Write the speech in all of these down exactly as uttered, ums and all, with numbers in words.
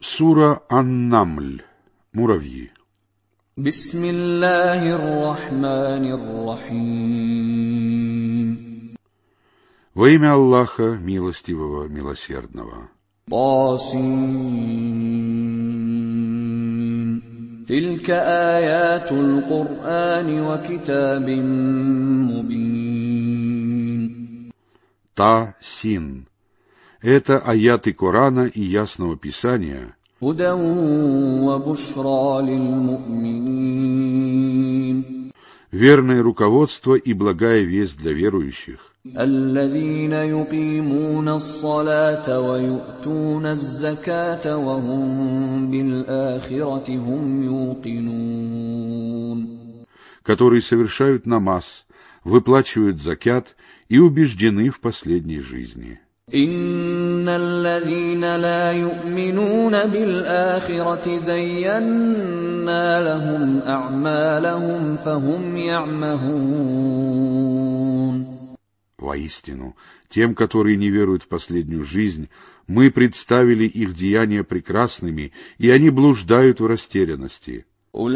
Сура Ан-Намль. Муравьи. Бисмиллахир-рахманир-рахим. Во имя Аллаха, милостивого, милосердного. Тасин. Тилька аятул Кур'ани ва китабин мубин. Та-син. Это аяты Корана и Ясного Писания, Худан ва бушра лил-му'минин. Верное руководство и благая весть для верующих, Аллазина юкимуна ас-салата ва ю'туна аз-заката ва хум бил-ахирати хум юқинун. которые совершают намаз, выплачивают закят и убеждены в последней жизни. إن الذين لا يؤمنون بالآخرة زينا لهم أعمالهم فهم يعمهون. Воистину, тем, которые не веруют в последнюю жизнь, мы представили их деяния прекрасными, и они блуждают в растерянности.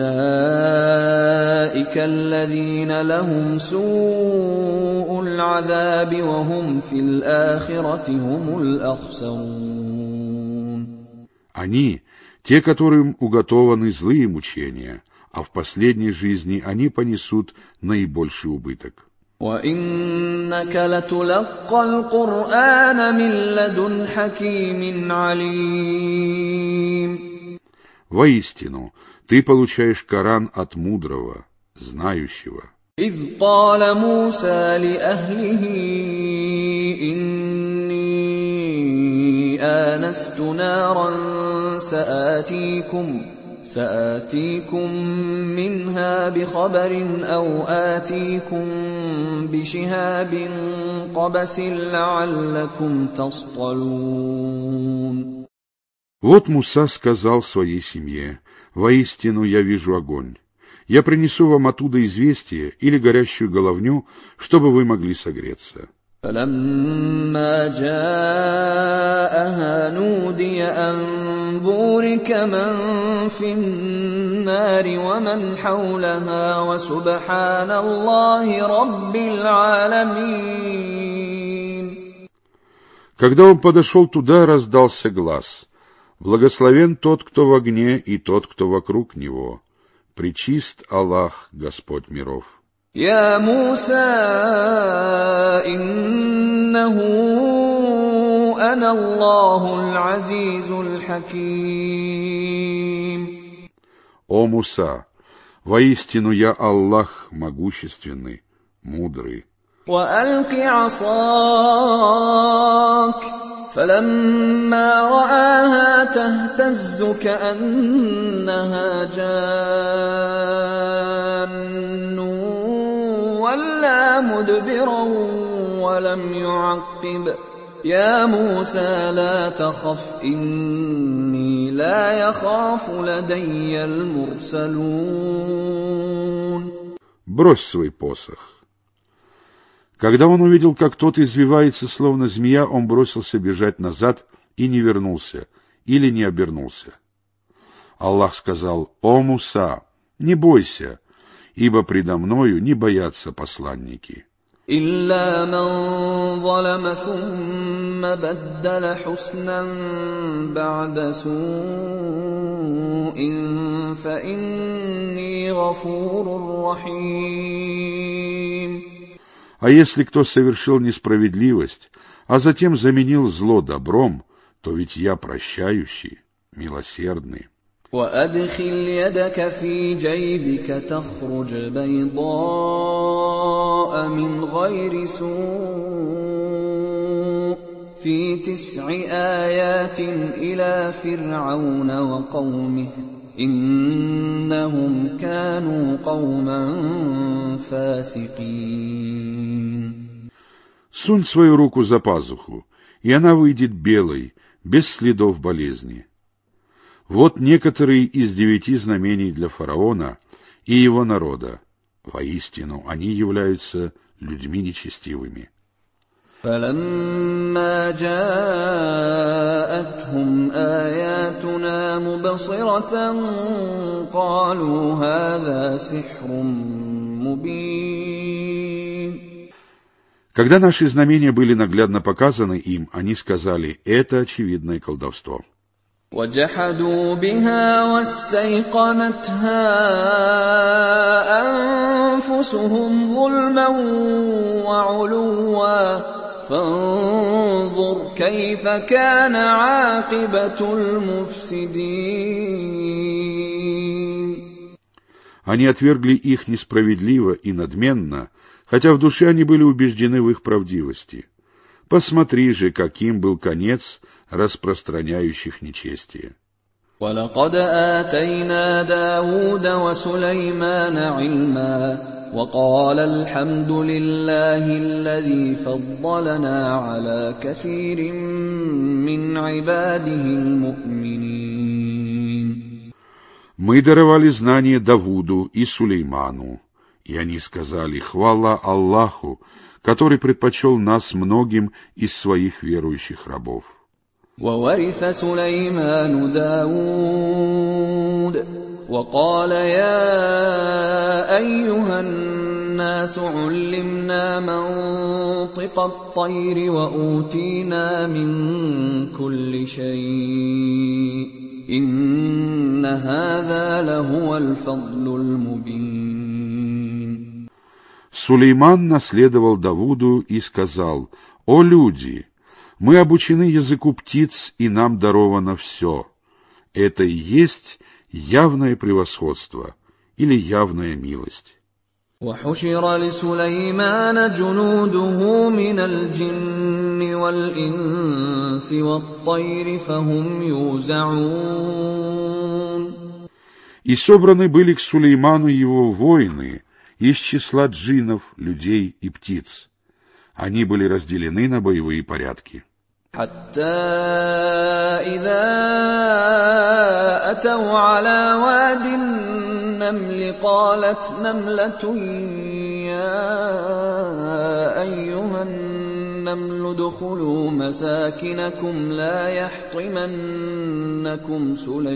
أولئك الذين لهم سوء العذاب وهم في الآخرة هم الأخسرون. Они, те, которым уготованы злые мучения, а в последней жизни они понесут наибольший убыток. وَإِنَّكَ لَتُلَقَّى الْقُرْآنَ مِنْ لَدُنْ حَكِيمٍ عَلِيمٍ. Воистину, ты получаешь Коран от мудрого, знающего. إِذْ قَالَ مُوسَى لِأَهْلِهِ إِنِّي آنَسْتُ نَارًا سَآتِيكُمْ سآتيكم منها بخبر أو آتيكم بشهاب قبس لعلكم تصطلون. Вот Муса сказал своей семье: «Воистину я вижу огонь. Я принесу вам оттуда известие или горящую головню, чтобы вы могли согреться». فلما جاءها نودي أن بورك من في النار ومن حولها وسبحان الله رب العالمين. Когда он подошел туда, раздался глас: «Благословен тот, кто в огне, и тот, кто вокруг него. Пречист Аллах, Господь миров». يا موسى إنه أنا الله العزيز الحكيم. О Муса, воистину я Аллах могущественный, мудрый. وألق عصاك فلما رآها تهتز كأنها جان ولا مدبرا ولم يعقب يا موسى لا تخف إني لا يخاف لدي المرسلون. Брось свой посох. Когда он увидел, как тот извивается, словно змея, он бросился бежать назад и не вернулся, или не обернулся. Аллах сказал: «О Муса, не бойся, ибо предо мною не боятся посланники». إلا من ظلم ثم بدل حسنا بعد سوء فإني غفور رحيم. А если кто совершил несправедливость, а затем заменил зло добром, то ведь я прощающий, милосердный. وأدخل يدك في جيبك تخرج بيضاء من غير سوء في تسع آيات إلى فرعون وقومه إنهم كانوا قوما فاسقين. Сунь свою руку за пазуху, и она выйдет белой, без следов болезни. Вот некоторые из девяти знамений для фараона и его народа. Воистину, они являются людьми нечестивыми. فلما جاءتهم آياتنا مبصرة قالوا هذا سحر مبين. Когда наши знамения были наглядно показаны им, они сказали: это очевидное колдовство. وجحدوا بها واستيقنتها أنفسهم ظلما وعلوا فانظر كيف كان عاقبة المفسدين. Они отвергли их несправедливо и надменно, хотя в душе они были убеждены в их правдивости. Посмотри же, каким был конец распространяющих нечестие. وَلَقَدْ آتَيْنَا دَاوُودَ وَسُلَيْمَانَ عِلْمًا وَقَالَ الْحَمْدُ لِلَّهِ الَّذِي فَضَّلَنَا عَلَى كَثِيرٍ مِّنْ عِبَادِهِ الْمُؤْمِنِينَ. Мы даровали знания Давуду и Сулейману, и они сказали: хвала Аллаху, который предпочел нас многим из своих верующих рабов. وورث سليمان داود وقال يا أيها الناس علمنا منطق الطير وأوتينا من كل شيء إن هذا لهو الفضل المبين. Сулейман наследовал Давуду и сказал: «О люди! Мы обучены языку птиц, и нам даровано все. Это и есть явное превосходство или явная милость». وحشر لسليمان جنوده من الجن والإنس والطير فهم يوزعون. И собраны были к Сулейману его воины из числа джиннов, людей и птиц. Они были разделены на боевые порядки. حتى إذا أتوا على واد النمل قالت نملة يا أيها النمل ادخلوا مساكنكم لا يحطمنكم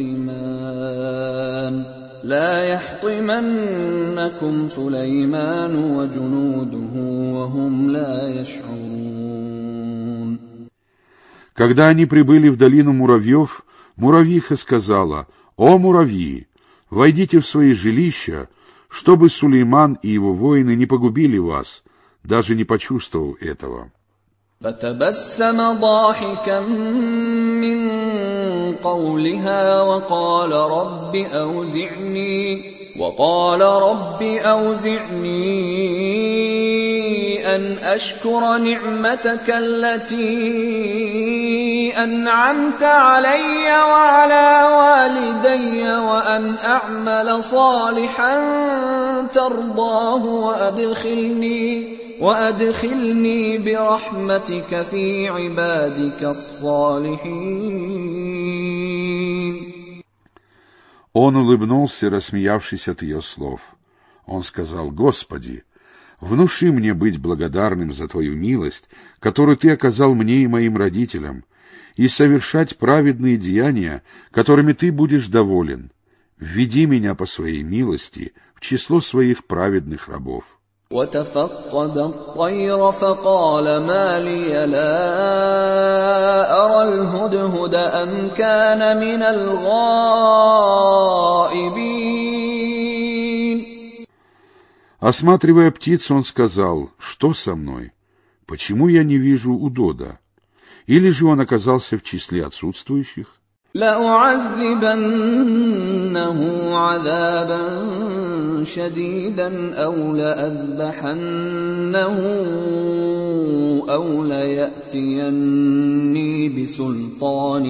سليمان لا يحطمنكم سليمان وجنوده وهم لا يشعرون. Когда они прибыли в долину муравьев, муравьиха сказала: «О муравьи, войдите в свои жилища, чтобы Сулейман и его воины не погубили вас, даже не почувствовав этого». فتبسم ضاحكا من قولها وقال رب أوزعني وقال رب أوزعني أن أشكر نعمتك التي أنعمت علي وعلى والدي وأن أعمل صالحا ترضاه وأدخلني وأدخلني برحمتك في عبادك الصالحين. Он улыбнулся, рассмеявшись от ее слов. Он сказал: «Господи, внуши мне быть благодарным за Твою милость, которую Ты оказал мне и моим родителям, и совершать праведные деяния, которыми Ты будешь доволен. Введи меня по Своей милости в число Своих праведных рабов». وتفقد الطير فقال ما لي لا أرى الهدهد أم كان من الغائبين. Осматривая птиц, он сказал: «Что со мной? Почему я не вижу удода? Или же он оказался в числе отсутствующих?» لأعذبنه عذابا شديدا أو لأذبحنه أو ليأتيني بسلطان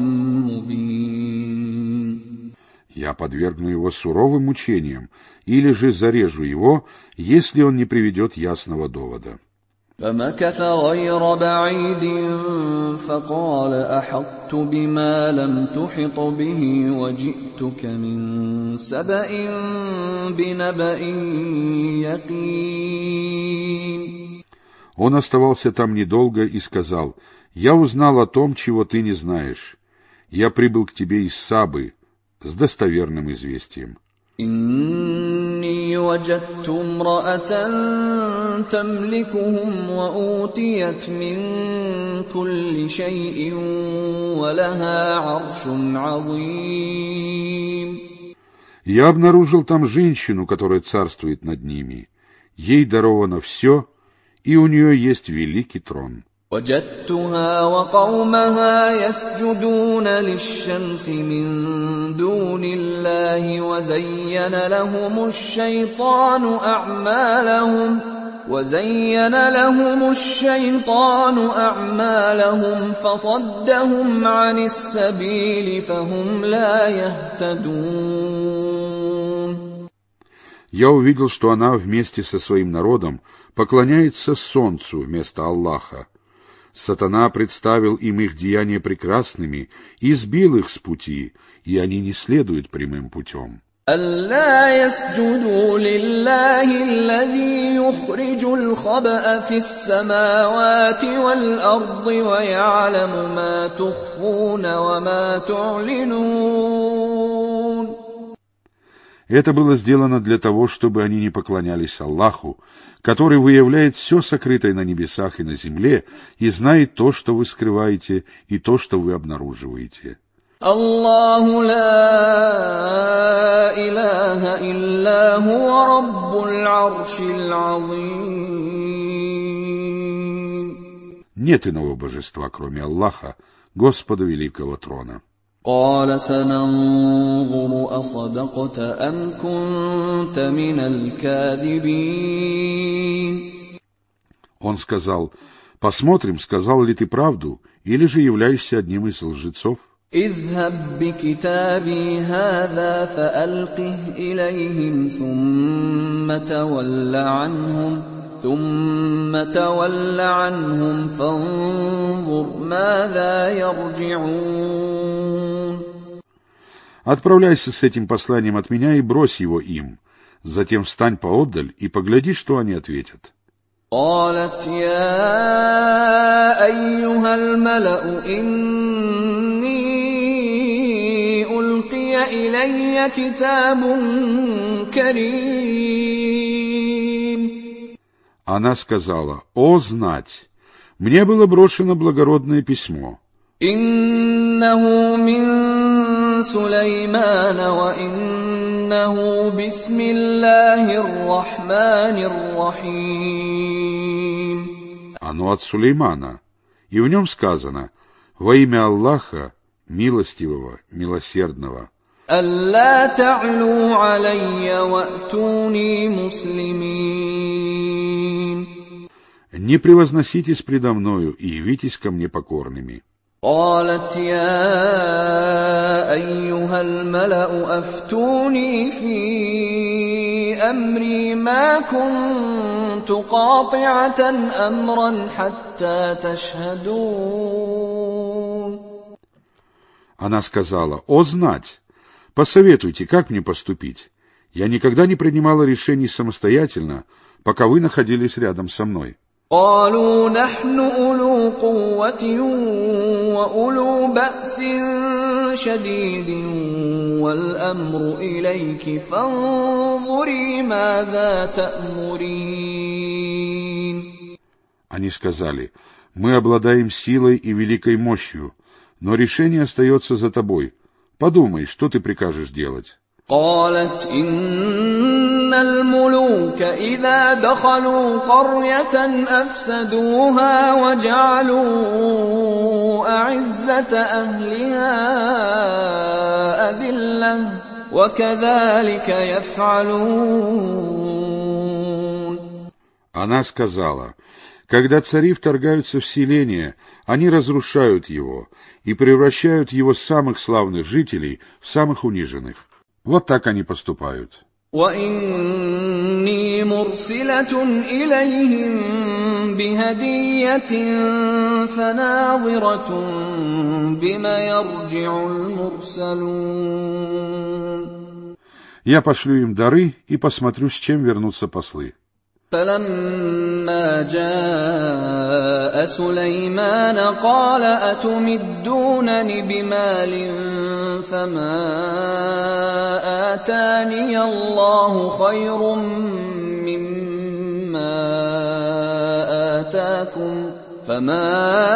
مبين. Я подвергну его суровым мучениям, или же зарежу его, если он не приведет ясного довода. فمكث غير بعيد فقال أحطت بما لم تحط به وجئتك من سبأ بنبأ يقين. Он оставался там недолго и сказал: «Я узнал о том, чего ты не знаешь. Я прибыл к тебе из Сабы с достоверным известием». إني وجدت امرأة تملكهم وأوتيت من كل شيء ولها عرش عظيم. Я обнаружил там женщину, которая царствует над ними. Ей даровано все, и у нее есть великий трон. وجدتها وقومها يسجدون للشمس من دون الله وزين لهم الشيطان أعمالهم وزين لهم الشيطان أعمالهم فصدهم عن السبيل فهم لا يهتدون. Я увидел, что она вместе со своим народом поклоняется солнцу вместо Аллаха. Сатана представил им их деяния прекрасными и сбил их с пути, и они не следуют прямым путем. ألا يسجدوا لله الذي يخرج الخبأ في السماوات والأرض ويعلم ما تخفون وما تعلنون. Это было сделано для того, чтобы они не поклонялись Аллаху, который выявляет все сокрытое на небесах и на земле и знает то, что вы скрываете, и то, что вы обнаруживаете. Аллаху ла илаха илля хуа раббуль аршил азим. Нет иного божества, кроме Аллаха, Господа Великого Трона. قال سننظر أصدقت أم كنت من الكاذبين. Он сказал: посмотрим, сказал ли ты правду, или же являешься одним из лжецов. اذهب بكتابي هذا فألقه إليهم ثم تول عنهم ثم تول عنهم فانظر ماذا يرجعون. Отправляйся с этим посланием от меня и брось его им. Затем встань поотдаль и погляди, что они ответят. قالت يا أيها الملأ إني ألقي إلي كتاب كريم. Она сказала: «О, знать! Мне было брошено благородное письмо. إنه من سليمان وإنه بسم الله الرحمن الرحيم. Оно от Сулеймана, и в нем сказано: во имя Аллаха, милостивого, милосердного. ألا تعلوا علي وأتوني مسلمين. Не превозноситесь предо мною и явитесь ко мне покорными. قالت يا أيها الملأ أفتوني في أمري ما كنت قاطعة أمرا حتى تشهدون. Она сказала: «О, знать! Посоветуйте, как мне поступить. Я никогда не принимала решений самостоятельно, пока вы находились рядом со мной». قالوا نحن أولو قوة وأولو بأس شديد والأمر إليك فانظري ماذا تأمرين. Они сказали: мы обладаем силой и великой мощью, но решение остается за тобой. Подумай, что ты прикажешь делать. قالت إن الملوك إذا دخلوا قرية أفسدوها وجعلوا أعزة أهلها أذلة وكذلك يفعلون. Она сказала: когда цари вторгаются в селение, они разрушают его и превращают его самых славных жителей в самых униженных. Вот так они поступают. وَإِنِّي مُرْسِلَةٌ إِلَيْهِمْ بِهَدِيَّةٍ فَنَاظِرَةٌ بِمَ يَرْجِعُ الْمُرْسَلُونَ. Я пошлю им дары и посмотрю, с чем вернутся послы. فَلَمَّا فلما جاء سليمان قال أتمدونني بمال فما آتاني الله خير مما آتاكم فما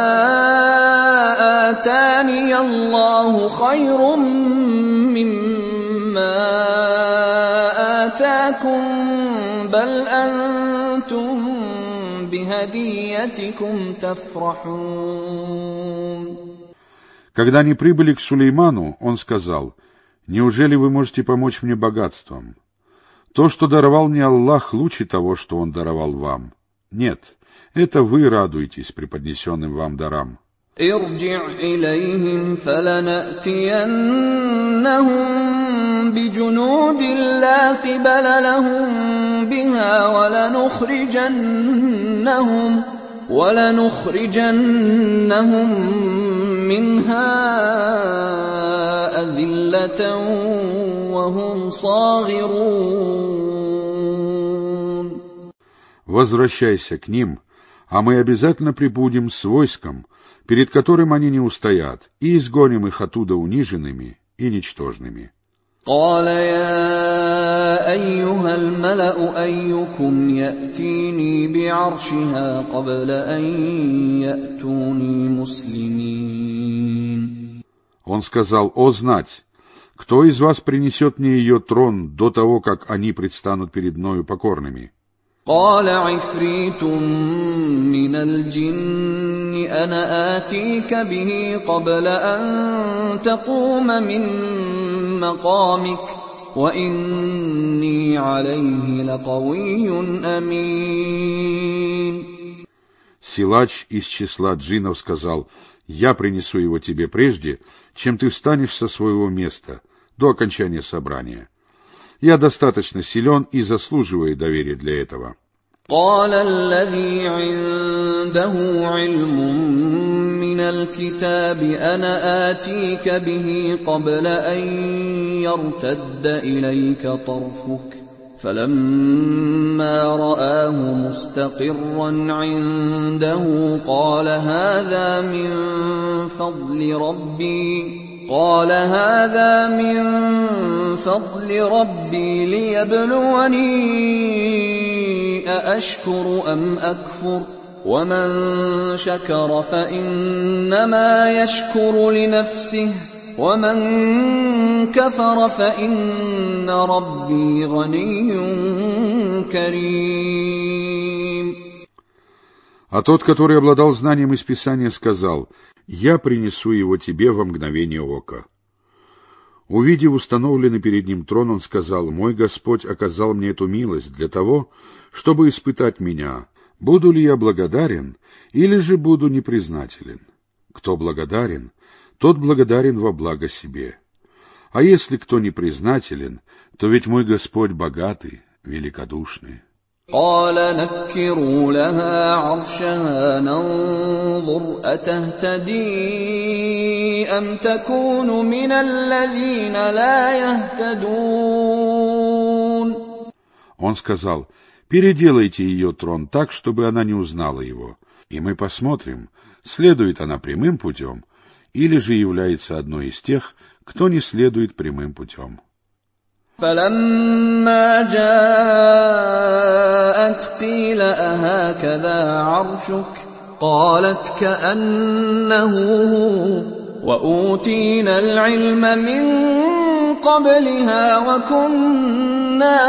آتاني الله خير مما آتاكم بل أنتم بهديتكم تفرحون. Когда они прибыли к Сулейману, он сказал: «Неужели вы можете помочь мне богатством? То, что даровал мне Аллах, лучше того, что Он даровал вам. Нет, это вы радуетесь преподнесенным вам дарам». ارجع إليهم فلنأتينهم بجنود لا قبل لهم بها ولنخرجنهم ولنخرجنهم منها أذلة وهم صاغرون. Возвращайся к ним, а мы обязательно прибудем с войском, перед которым они не устоят, и изгоним их оттуда униженными и ничтожными. قال يا أيها الملأ أيكم يأتيني بعرشها قبل أن يأتوني مسلمين. Он сказал: «О знать, кто из вас принесет мне ее трон до того, как они предстанут перед мною покорными?» قال عفريت من الجن أنا آتيك به قبل أن تقوم من مقامك وإني عليه لقوي أمين. Силач из числа джиннов сказал: «Я принесу его тебе прежде, чем ты встанешь со своего места до окончания собрания. Я достаточно силен и заслуживаю доверия для этого». قال الذي عنده علم من الكتاب أنا آتيك به قبل أن يرتد إليك طرفك فلما رآه مستقرا عنده قال هذا من فضل ربي قال هذا من فضل ربي ليبلوني أأشكر أم أكفر ومن شكر فإنما يشكر لنفسه ومن كفر فإن ربي غني كريم. А тот, который обладал знанием из Писания, сказал: «Я принесу его тебе во мгновение ока». Увидев установленный перед ним трон, он сказал: «Мой Господь оказал мне эту милость для того, чтобы испытать меня, буду ли я благодарен или же буду непризнателен. Кто благодарен, тот благодарен во благо себе. А если кто непризнателен, то ведь мой Господь богатый, великодушный». قال نكروا لها عرشها ننظر أتهتدي أم تكون من الذين لا يهتدون. Он сказал: «Переделайте ее трон так, чтобы она не узнала его, и мы посмотрим, следует она прямым путем или же является одной из тех, кто не следует прямым путем». فلما جاءت قيل أهكذا عرشك قالت كأنه هو وأوتينا العلم من قبلها وكنا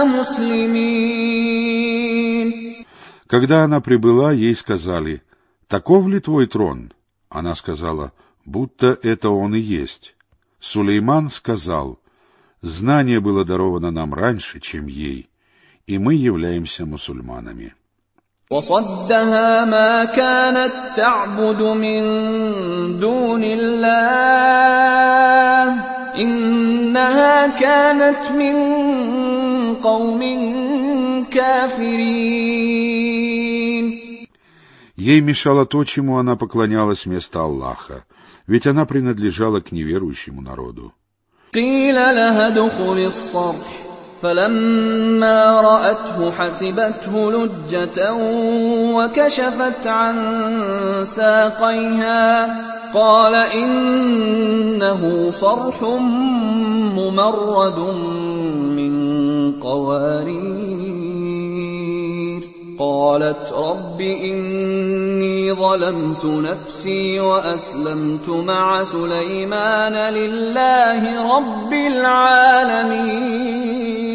مسلمين. Когда она прибыла, ей сказали: «Таков ли твой трон?» Она сказала: «Будто это он и есть». Сулейман сказал: «Знание было даровано нам раньше, чем ей, и мы являемся мусульманами». وصدها ما كانت تعبد من دون الله إنها كانت من قوم كافرين. Ей мешало то, чему она поклонялась вместо Аллаха, ведь она принадлежала к неверующему народу. قيل لها ادخل الصرح فلما رأته حسبته لجة وكشفت عن ساقيها قال إنه صرح ممرد من قوارير قالت رب إني ظلمت نفسي وأسلمت مع سليمان لله رب العالمين.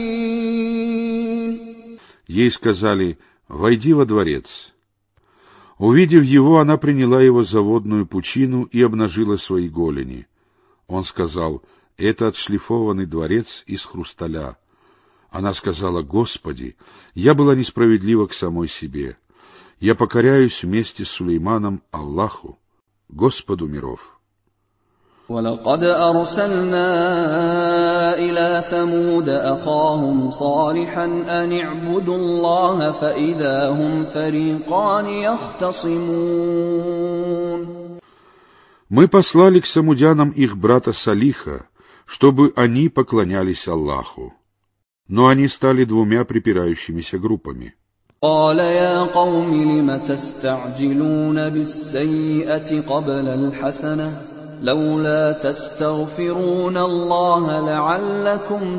Ей сказали: «Войди во дворец». Увидев его, она приняла его за водную пучину и обнажила свои голени. Он сказал: «Это отшлифованный дворец из хрусталя». Она сказала: «Господи, я была несправедлива к самой себе. Я покоряюсь вместе с Сулейманом Аллаху, Господу миров». وَلَقَدْ أَرْسَلْنَا إِلَى ثَمُودَ أَخَاهُمْ صَالِحًا أَنِ اعْبُدُوا اللَّهَ فَإِذَا هُمْ فَرِيقَانِ يَخْتَصِمُونَ. Мы послали к самудянам их брата Салиха, чтобы они поклонялись Аллаху. Но они стали двумя припирающимися группами. قَالَ يَا قَوْمِ لِمَ تَسْتَعْجِلُونَ بِالسَّيِّئَةِ قَبْلَ الْحَسَنَةِ لولا تستغفرون الله لعلكم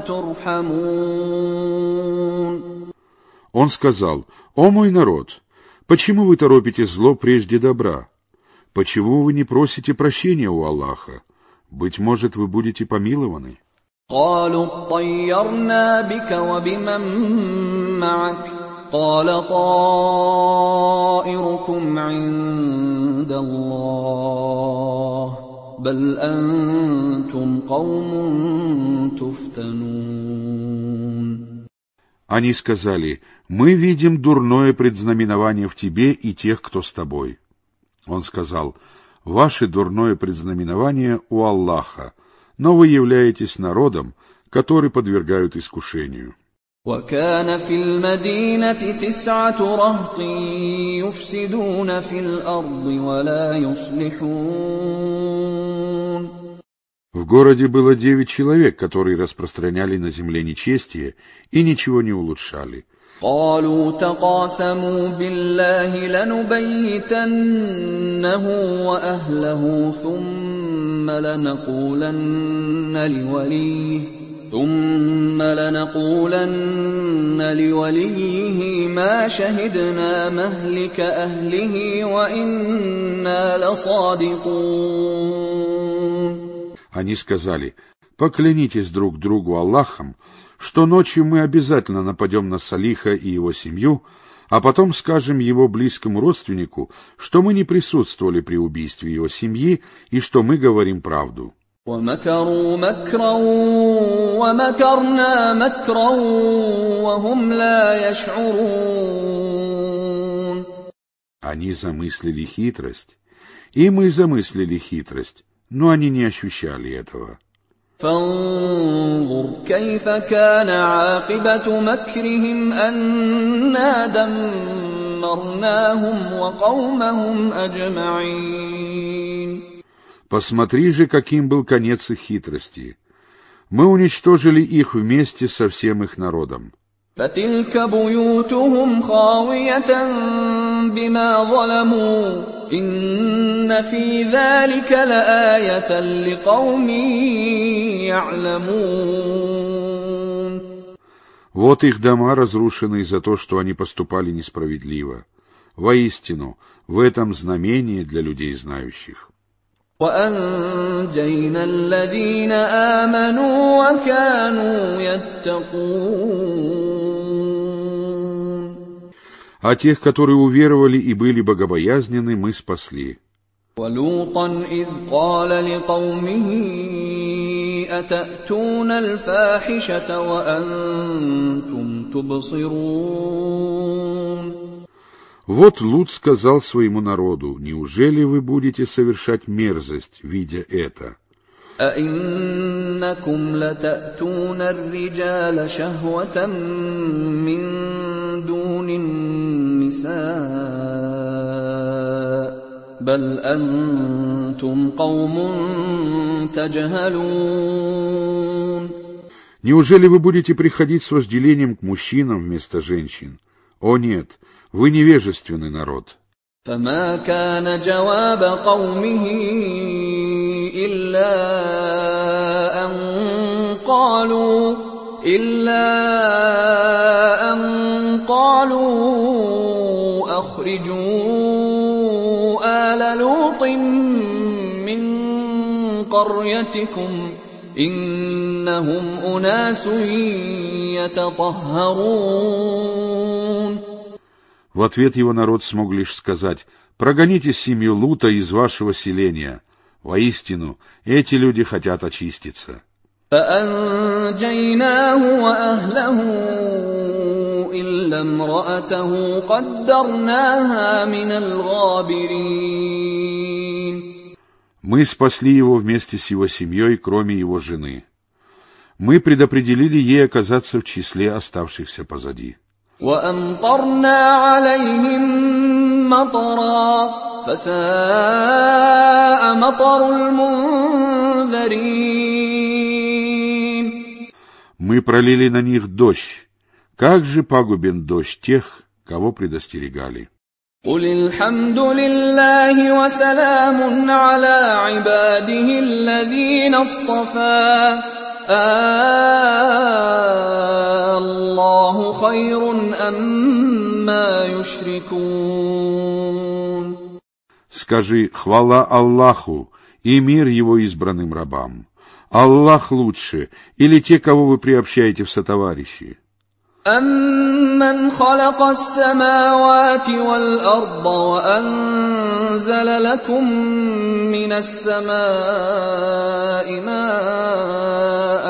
ترحمون. Он сказал: «О мой народ, почему вы торопите зло прежде добра? Почему вы не просите прощения у Аллаха? Быть может, вы будете помилованы». قالوا اطيرنا بك وبمن معك قال طائركم عند الله بل أنتم قوم تفتنون. Они сказали: «Мы видим дурное предзнаменование в тебе и тех, кто с тобой». Он сказал: «Ваше дурное предзнаменование у Аллаха, но вы являетесь народом, который подвергают искушению». وَكَانَ فِي الْمَدِينَةِ تِسْعَةُ رَهْطٍ يُفْسِدُونَ فِي الْأَرْضِ وَلَا يُصْلِحُونَ. В городе было девять человек, которые распространяли на земле нечестие и ничего не улучшали. قالوا تقاسموا بالله لنبيتنه وأهله ثم لنقولن لوليه ثم لنقولن لوليه ما شهدنا مهلك أهله وإنا لصادقون. Они сказали: «Поклянитесь друг другу Аллахом, что ночью мы обязательно нападем на Салиха и его семью, а потом скажем его близкому родственнику, что мы не присутствовали при убийстве его семьи и что мы говорим правду». وَمَكَرُوا مَكْرًا وَمَكَرْنَا مَكْرًا وَهُمْ لَا يَشْعُرُونَ. Они замыслили хитрость, и мы замыслили хитрость, но они не ощущали этого. فانظر كيف كان عاقبة مكرهم أنا دمرناهم وقومهم أجمعين. Посмотри же, каким был конец их хитрости. Мы уничтожили их вместе со всем их народом. فتلك بيوتهم خاوية بما ظلموا إن في ذلك لآية لقوم يعلمون. Вот их дома разрушены за то, что они поступали несправедливо. Воистину, в этом знамение для людей знающих. وَأَنْجَيْنَا الَّذِينَ آمَنُوا وَكَانُوا يَتَّقُونَ. А тех, которые уверовали и были богобоязненны, мы спасли. وَلُوطًا إِذْ قَالَ لِقَوْمِهِ أَتَأْتُونَ الْفَاحِشَةَ وَأَنْتُمْ تُبْصِرُونَ. Вот Лут сказал своему народу: «Неужели вы будете совершать мерзость, видя это?» أَإِنَّكُمْ لَتَأْتُونَ الرِّجَالَ شَهْوَةً مِّن دُونِ النِّسَاءِ بَلْ أَنْتُمْ قَوْمٌ تَجْهَلُونَ. Неужели вы будете приходить с вожделением к мужчинам вместо женщин? О нет, вы невежественный народ. فما كان جواب قومه إلا أن قالوا إلا أن قالوا أخرجوا آل لوط من قريتكم إنهم أناس يتطهرون. В ответ его народ смог лишь сказать: «Прогоните семью Лута из вашего селения. Воистину, эти люди хотят очиститься». فأنجيناه وأهله إلا امرأته قدرناها من الغابرين. Мы спасли его вместе с его семьей, кроме его жены. Мы предопределили ей оказаться в числе оставшихся позади. وأمطرنا عليهم مطرا فساء مطر المنذرين. Мы пролили на них дождь. Как же пагубен дождь тех, кого предостерегали. قل الحمد لله وسلام على عباده الذين اصطفى الله خير أما يشركون. Скажи: хвала Аллаху и мир его избранным рабам. Аллах лучше или те, кого вы приобщаете в сотоварищи? أَمَّنْ خَلَقَ السَّمَاوَاتِ وَالْأَرْضَ وَأَنزَلَ لَكُم مِّنَ السَّمَاءِ مَاءً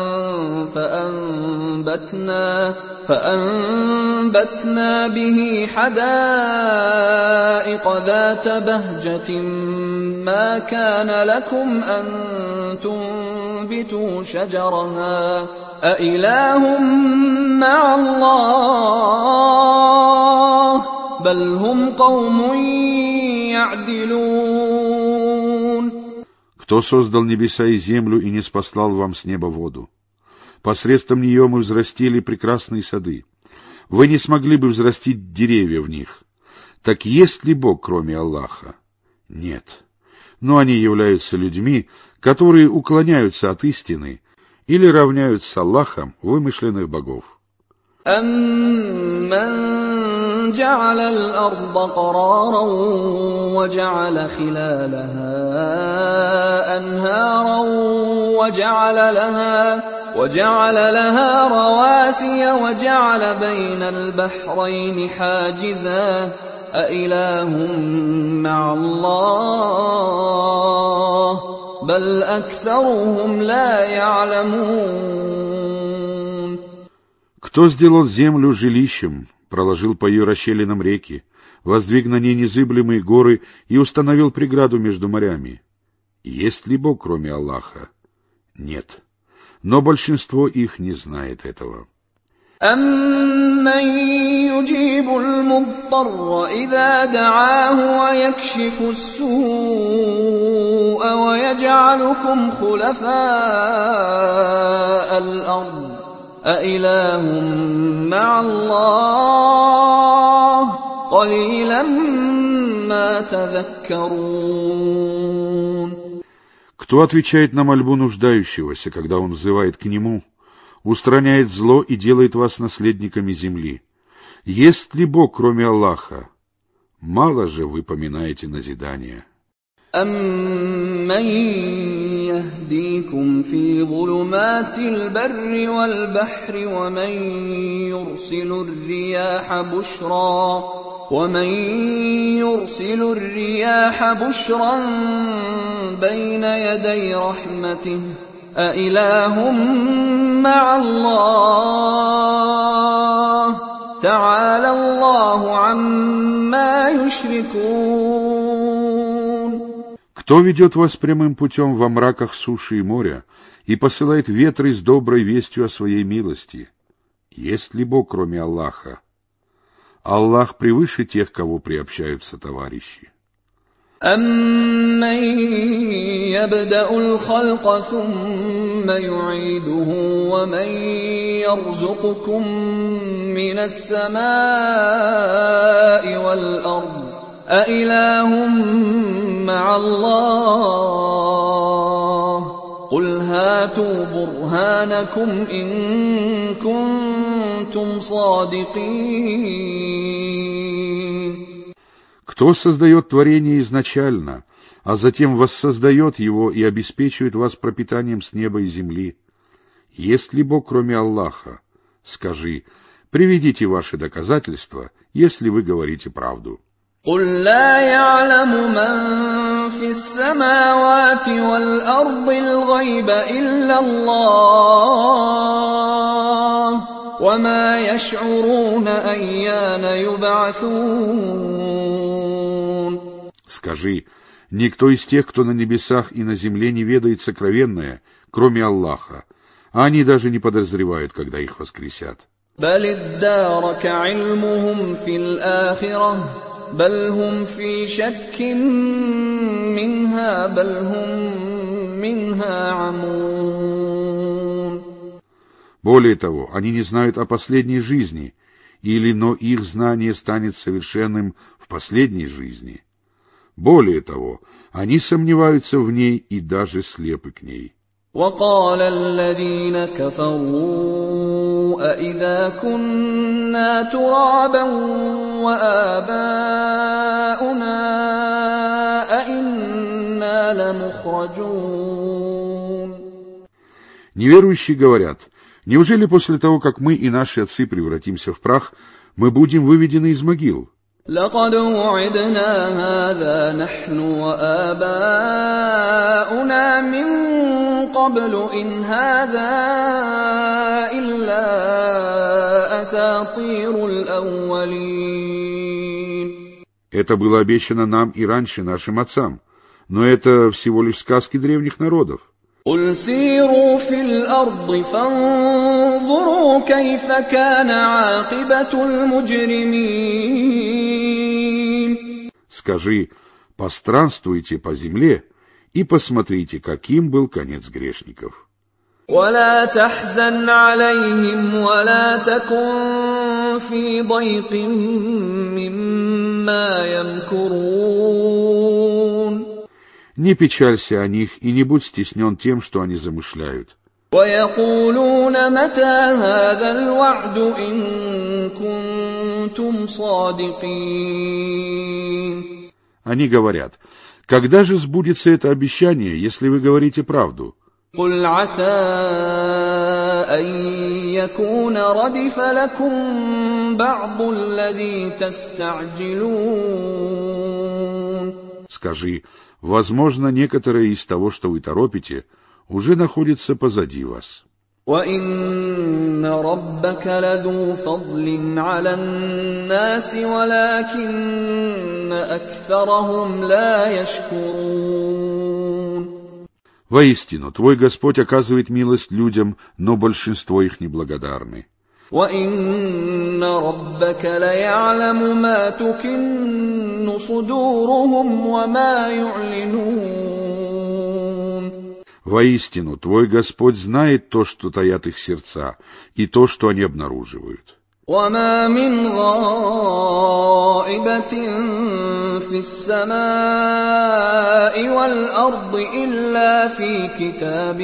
فَأَنبَتْنَا فَأَنبَتْنَا بِهِ حَدَائِقَ ذَاتَ بَهْجَةٍ مَّا كَانَ لَكُمْ أَن تُنبِتُوا شَجَرَهَا أَإِلَٰهٌ مع الله بل هم قوم يعدلون. Кто создал небеса и землю и не спаслал вам с неба воду? Посредством нее мы взрастили прекрасные сады. Вы не смогли бы взрастить деревья в них. Так есть ли Бог, кроме Аллаха? Нет. Но они являются людьми, которые уклоняются от истины или равняют с Аллахом вымышленных богов. أَمَّنْ جَعَلَ الْأَرْضَ قَرَارًا وَجَعَلَ خِلَالَهَا أَنْهَارًا وَجَعَلَ لَهَا وَجَعَلَ لَهَا رَوَاسِيَ وَجَعَلَ بَيْنَ الْبَحْرَيْنِ حَاجِزًا أَإِلَٰهٌ مع الله بل أكثرهم لا يعلمون. Кто сделал землю жилищем, проложил по ее расщелинам реки, воздвиг на ней незыблемые горы и установил преграду между морями? Есть ли Бог, кроме Аллаха? Нет. Но большинство их не знает этого. أَمَّن يُجِيبُ الْمُضْطَرَّ إِذَا دَعَاهُ وَيَكْشِفُ السُّوءَ وَيَجْعَلُكُمْ خُلَفَاءَ الْأَرْضِ أَإِلَٰهٌ مع الله قَلِيلًا ما تذكرون. Кто отвечает на мольбу нуждающегося, когда он взывает к нему, устраняет зло и делает вас наследниками земли? Есть ли Бог, кроме Аллаха? Мало же вы поминаете назидание. أَمَّن يَهْدِيكُمْ فِي ظُلُمَاتِ الْبَرِّ وَالْبَحْرِ وَمَن يُرْسِلُ الرِّيَاحَ بُشْرًا وَمَن يُرْسِلُ الرِّيَاحَ بُشْرًا بَيْنَ يَدَيْ رَحْمَتِهِ أَإِلَٰهٌ مع الله تعالى الله عما يشركون. Кто ведет вас прямым путем во мраках суши и моря и посылает ветры с доброй вестью о своей милости? Есть ли Бог, кроме Аллаха? Аллах превыше тех, кого приобщаются товарищи. أَمَّن يَبْدَأُ الْخَلْقَ ثُمَّ يُعِيدُهُ وَمَن يَرْزُقُكُم مِّنَ السَّمَاءِ وَالْأَرْضِ أَإِلَٰهٌ مَّعَ اللَّهِ قُلْ هَاتُوا بُرْهَانَكُمْ إِن كُنتُمْ صَادِقِينَ. Кто создает творение изначально, а затем воссоздает его и обеспечивает вас пропитанием с неба и земли? Есть ли Бог, кроме Аллаха? Скажи, приведите ваши доказательства, если вы говорите правду. قُل لَّا يَعْلَمُ مَن فِي السَّمَاوَاتِ وَالْأَرْضِ الْغَيْبَ إِلَّا اللَّهُ وَمَا يَشْعُرُونَ أَيَّانَ يُبْعَثُونَ. Скажи, никто из тех, кто на небесах и на земле, не ведает сокровенное, кроме Аллаха, а они даже не подозревают, когда их воскресят. بَلِ ادَّارَكَ عِلْمُهُمْ فِي الْآخِرَةِ بَلْ هُمْ فِي شَكٍّ مِّنْهَا بَلْ هُمْ مِنْهَا عَمُونَ. Более того, они не знают о последней жизни, или но их знание станет совершенным в последней жизни. Более того, они сомневаются в ней и даже слепы к ней. وَقَالَ الَّذِينَ كَفَرُوا أَإِذَا كُنَّا تُرَابًا وَآبَاؤُنَا أَإِنَّا لَمُخْرَجُونَ. Неверующие говорят: неужели после того, как мы и наши отцы превратимся в прах, мы будем выведены из могил? لَقَدْ وُعِدْنَا هَٰذَا نَحْنُ وَآبَاؤُنَا مِن قَبْلُ إِنْ هَٰذَا إِلَّا أَسَاطِيرُ الْأَوَّلِينَ. Это было обещано нам и раньше нашим отцам, но это всего лишь сказки древних народов. قُلْ سِيرُوا فِي الْأَرْضِ فَانظُرُوا كَيْفَ كَانَ عَاقِبَةُ الْمُجْرِمِينَ. Скажи, постранствуйте по земле и посмотрите, каким был конец грешников. وَلَا تَحْزَنْ عَلَيْهِمْ وَلَا تَكُنْ فِي ضَيْقٍ مِّمَّا يَمْكُرُونَ. Не печалься о них и не будь стеснен тем, что они замышляют. وَيَقُولُونَ مَتَىٰ هَٰذَا الْوَعْدُ إِن كُنتُمْ صَادِقِينَ. Они говорят: когда же сбудется это обещание, если вы говорите правду? قُلْ عَسَىٰ أَن يَكُونَ رَدِفَ لَكُم بَعْضُ الَّذِي تَسْتَعْجِلُونَ. Скажи, возможно, некоторые из того, что вы торопите, уже находится позади вас. وَإِنَّ رَبَّكَ لَذُو فَضْلٍ عَلَى النَّاسِ وَلَٰكِنَّ أَكْثَرَهُمْ لَا يَشْكُرُونَ. Воистину, твой Господь оказывает милость людям, но большинство их неблагодарны. وَإِنَّ رَبَّكَ لَيَعْلَمُ مَا تُكِنُّ صُدُورُهُمْ وَمَا يُعْلِنُونَ. Воистину, твой Господь знает то, что таят их сердца, и то, что они обнаруживают. وَمَا مِنْ غَائِبَةٍ فِي السَّمَاءِ وَالْأَرْضِ إِلَّا فِي كِتَابٍ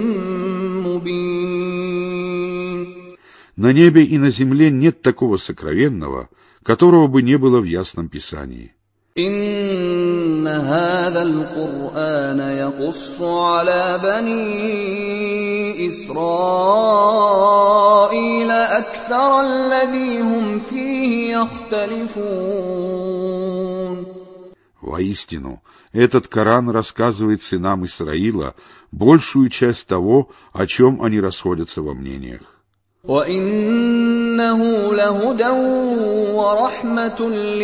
مُّبِينٍ. На небе и на земле нет такого сокровенного, которого бы не было в ясном Писании. إِنَّ هَٰذَا الْقُرْآنَ يَقُصُّ عَلَىٰ بَنِي إِسْرَائِيلَ أَكْثَرَ الَّذِي هُمْ فِيهِ يَخْتَلِفُونَ. Воистину, этот Коран рассказывает сынам Исраила большую часть того, о чем они расходятся во мнениях. وَإِنَّهُ لَهُدًى وَرَحْمَةٌ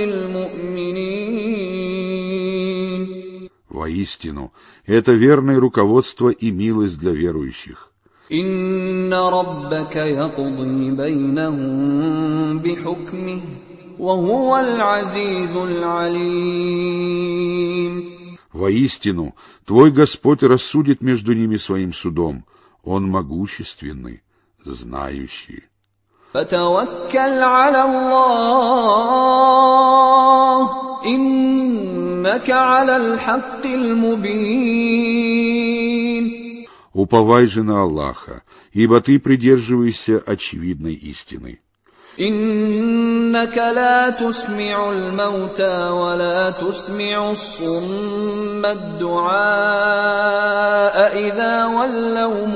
لِّلْمُؤْمِنِينَ. Воистину, это верное руководство и милость для верующих. إِنَّ رَبَّكَ يَقْضِي بَيْنَهُم بِحُكْمِهِ وهو العزيز العليم. Воистину, твой Господь рассудит между ними своим судом. Он могущественный, знающий. فتوكل على الله إنك على الحق المبين. Уповай же на Аллаха, ибо ты придерживаешься очевидной истины. إنك لا تسمع الموتى ولا تسمع الصم الدعاء إذا ولوا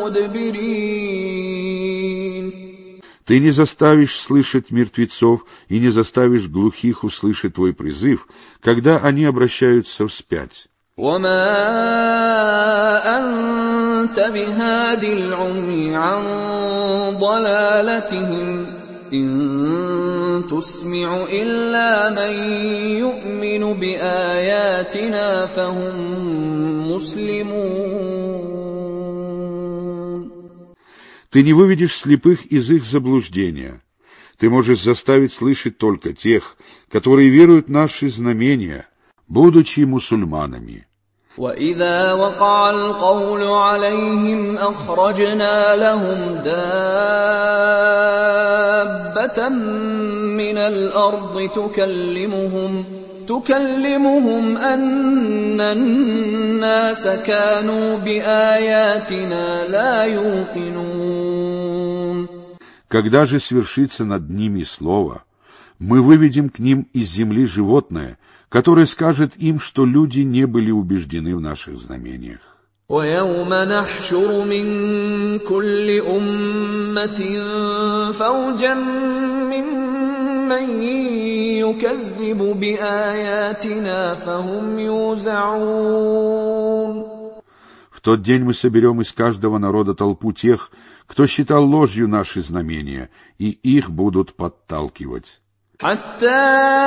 مدبرين. Ты не заставишь слышать мертвецов и не заставишь глухих услышать твой призыв, когда они обращаются вспять. وما أنت بهاد العمي عن ضلالتهم إن تسمع إلا من يؤمن بآياتنا فهم مسلمون. Ты не выведешь слепых из их заблуждения. Ты можешь заставить слышать только тех, которые веруют в наши знамения, будучи мусульманами. وَإِذَا وَقَعَ الْقَوْلُ عَلَيْهِمْ أَخْرَجْنَا لَهُمْ دَابَّةً مِّنَ الْأَرْضِ تُكَلِّمُهُمْ تُكَلِّمُهُمْ أَنَّ النَّاسَ كَانُوا بِآيَاتِنَا لَا يُوقِنُونَ. Когда же свершится над ними слово, мы выведем к ним из земли животное, которое скажет им, что люди не были убеждены в наших знамениях. وَيَوْمَ نَحْشُرُ مِنْ كُلِّ أُمَّةٍ فَوْجًا مِّمَّن يُكَذِّبُ بِآيَاتِنَا فَهُمْ يُوزَعُونَ. В тот день мы соберем из каждого народа толпу тех, кто считал ложью наши знамения, и их будут подталкивать. حتى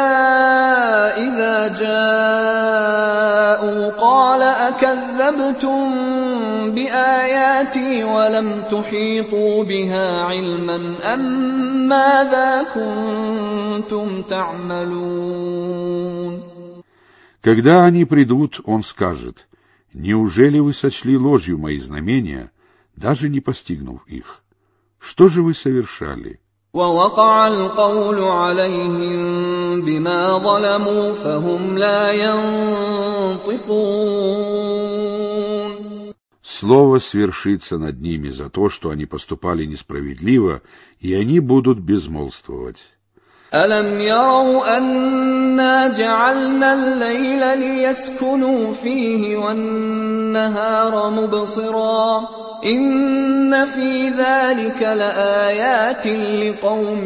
إذا جاءوا قال أكذبتم بآياتي ولم تحيطوا بها علما أم ماذا كنتم تعملون. Когда они придут, он скажет: неужели вы сочли ложью мои знамения, даже не постигнув их? Что же вы совершали? وَوَقَعَ الْقَوْلُ عَلَيْهِمْ بِمَا ظَلَمُوا فَهُمْ لَا يَنطِقُونَ. Слово свершится над ними за то, что они поступали несправедливо, и они будут безмолвствовать. أَلَمْ يَرَوْا أَنَّا جَعَلْنَا اللَّيْلَ لِيَسْكُنُوا فِيهِ وَالنَّهَارَ مُبْصِرًا إِنَّ فِي ذَلِكَ لَآيَاتٍ لِقَوْمٍ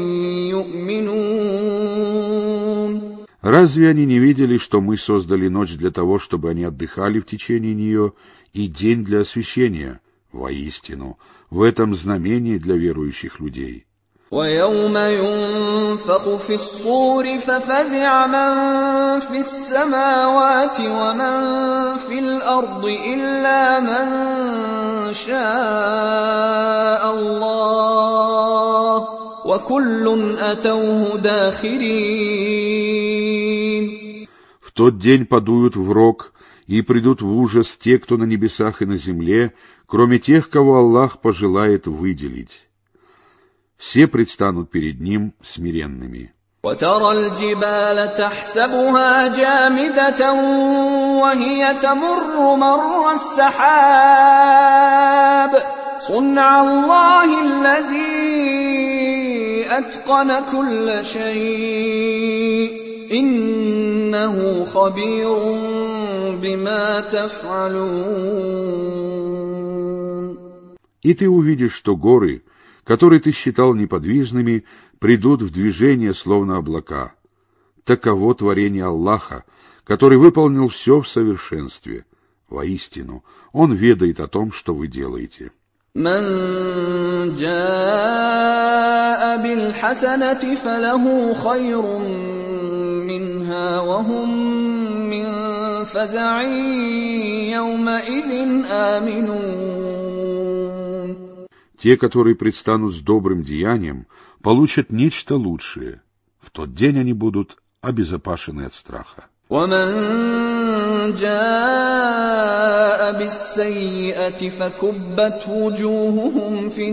يُؤْمِنُونَ. Разве они не видели, что мы создали ночь для того, чтобы они отдыхали в течение нее, и день для освещения? Воистину, в этом знамение для верующих людей. وَيَوْمَ يُنفَخُ فِي الصُّورِ فَفَزِعَ مَن فِي السَّمَاوَاتِ وَمَن فِي الْأَرْضِ إِلَّا مَن شَاءَ اللَّهُ وَكُلٌّ أَتَوْهُ دَاخِرِينَ. В тот день подуют в рог и придут в ужас те, кто на небесах и на земле, кроме тех, кого Аллах пожелает выделить. Все предстанут перед ним смиренными. وَتَرَى الْجِبَالَ تَحْسَبُهَا جَامِدَةً وَهِيَ تَمُرُّ مَرَّ السَّحَابِ صُنْعَ اللَّهِ الَّذِي أَتْقَنَ كُلَّ شَيْءٍ إِنَّهُ خَبِيرٌ بِمَا تَفْعَلُونَ. И ты увидишь, что горы, которые ты считал неподвижными, придут в движение, словно облака. Таково творение Аллаха, который выполнил все в совершенстве. Воистину, Он ведает о том, что вы делаете. مَنْ جَاءَ بِالْحَسَنَةِ فَلَهُ خَيْرٌ مِّنْهَا وَهُمْ مِنْ فَزَعٍ يَوْمَئِذٍ آمِنُونَ. Те, которые предстанут с добрым деянием, получат нечто лучшее. В тот день они будут обезопасены от страха. ومن جاء بالسيئة فكبت وجوههم في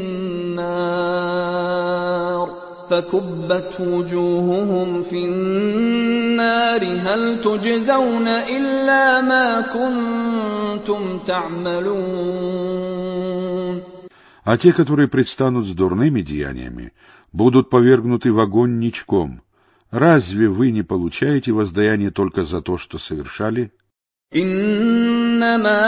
النار فكبت وجوههم في النار هل تجزون إلا ما كنتم تعملون. А те, которые предстанут с дурными деяниями, будут повергнуты в огонь ничком. Разве вы не получаете воздаяние только за то, что совершали? إنما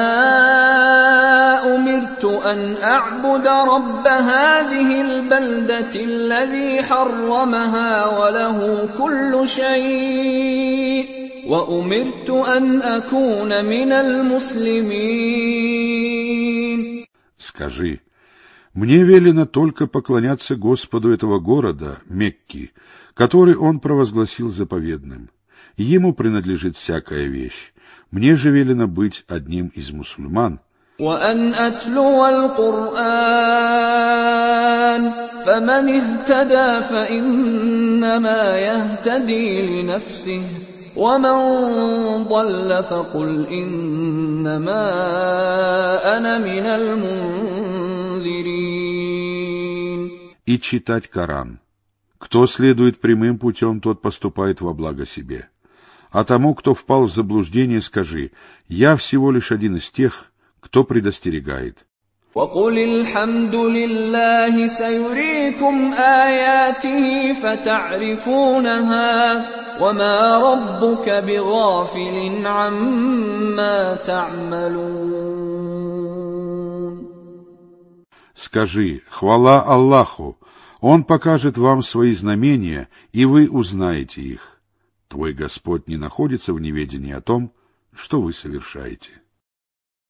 أمرت أن أعبد رب هذه البلدة الذي حرمها وله كل شيء وأمرت أن أكون من المسلمين. Скажи, мне велено только поклоняться Господу этого города, Мекки, который Он провозгласил заповедным. Ему принадлежит всякая вещь. Мне же велено быть одним из мусульман. وأن أتلو القرآن فمن اهتدى فإنما يهتدي لنفسه ومن ضل فقل إنما أنا من المنذرين. И читать Коран. Кто следует прямым путем, тот поступает во благо себе. А тому, кто впал в заблуждение, скажи: я всего лишь один из тех, кто предостерегает. وقل الحمد لله سيريكم آياته فتعرفونها وما ربك بغافل عما تعملون. Скажи: хвала Аллаху, Он покажет вам свои знамения, и вы узнаете их. Твой Господь не находится в неведении о том, что вы совершаете.